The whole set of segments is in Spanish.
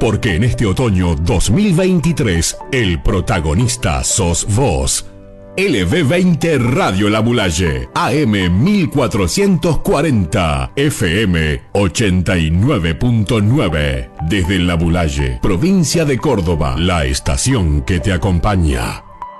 Porque en este otoño 2023, el protagonista sos vos. LB20 Radio La Mulaye, AM 1440, FM 89.9. Desde La Mulaye, provincia de Córdoba, la estación que te acompaña.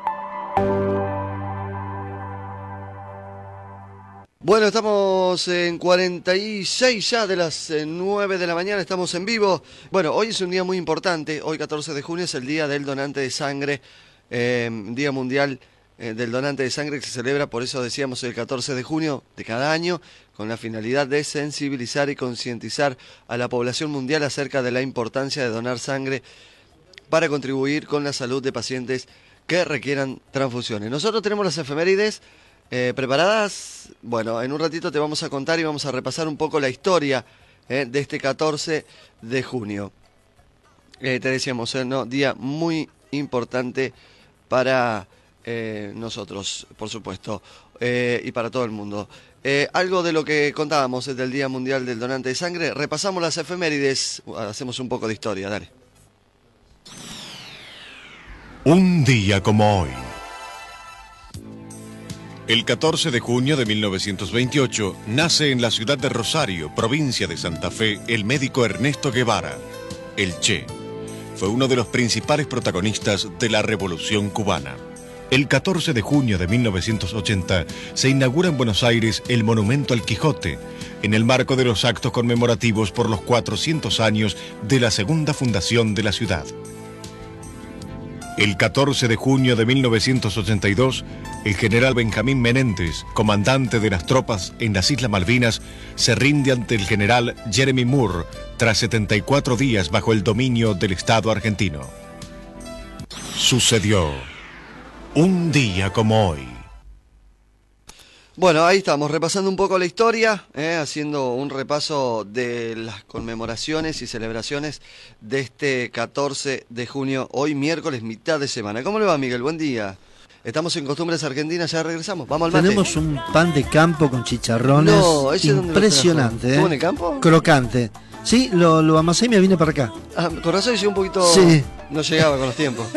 Bueno, estamos en 46 ya de las 9 de la mañana, estamos en vivo. Bueno, hoy es un día muy importante, hoy 14 de junio es el Día del Donante de Sangre, Día Mundial del Donante de Sangre que se celebra, por eso decíamos, el 14 de junio de cada año, con la finalidad de sensibilizar y concientizar a la población mundial acerca de la importancia de donar sangre para contribuir con la salud de pacientes que requieran transfusiones. Nosotros tenemos las efemérides preparadas. Bueno, en un ratito te vamos a contar y vamos a repasar un poco la historia de este 14 de junio. Te decíamos, ¿no? Día muy importante para nosotros, por supuesto, y para todo el mundo. Algo de lo que contábamos del Día Mundial del Donante de Sangre, repasamos las efemérides, hacemos un poco de historia, dale. Un día como hoy. El 14 de junio de 1928 nace en la ciudad de Rosario, provincia de Santa Fe, el médico Ernesto Guevara, el Che. Fue uno de los principales protagonistas de la Revolución Cubana. El 14 de junio de 1980 se inaugura en Buenos Aires el Monumento al Quijote, en el marco de los actos conmemorativos por los 400 años de la segunda fundación de la ciudad. El 14 de junio de 1982, el general Benjamín Menéndez, comandante de las tropas en las Islas Malvinas, se rinde ante el general Jeremy Moore tras 74 días bajo el dominio del Estado argentino. Sucedió un día como hoy. Bueno, ahí estamos, repasando un poco la historia, haciendo un repaso de las conmemoraciones y celebraciones de este 14 de junio, hoy miércoles, mitad de semana. ¿Cómo le va, Miguel? Buen día. Estamos en Costumbres Argentinas, ya regresamos. Vamos al mate. Tenemos un pan de campo con chicharrones. No, ¿ese impresionante. ¿Estuvo en el campo? Crocante. Sí, lo amasé y me vine para acá. Ah, con razón hice un poquito... Sí. No llegaba con los tiempos.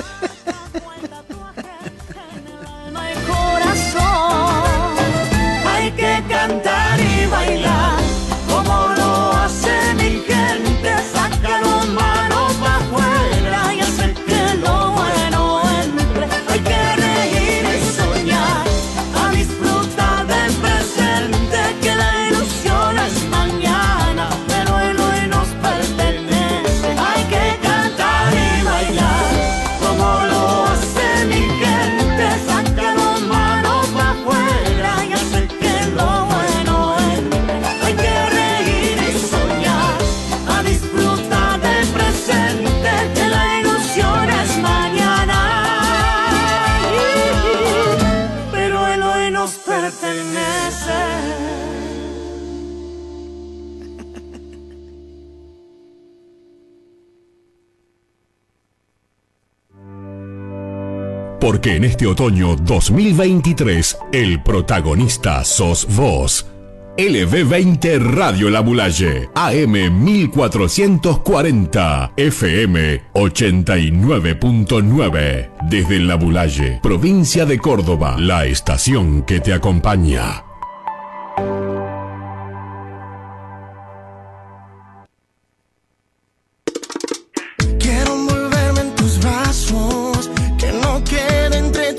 Hay que cantar y bailar como lo hace mi gente, saca las manos pa' afuera y hacer que lo bueno entre. Hay que reír y soñar, a disfrutar del presente, que la ilusión es mañana, pero el hoy nos pertenece. Hay que cantar y bailar como lo hace mi gente, saca las manos pa' afuera y hacer que lo bueno entre. Hay que reír y soñar, a disfrutar del presente, que la ilusión es mañana, pero el hoy nos pertenece. Porque en este otoño 2023, el protagonista sos vos. LB20 Radio La Mulaye, AM 1440, FM 89.9. Desde La Mulaye, provincia de Córdoba, la estación que te acompaña. Quiero envolverme en tus brazos, que no quede entre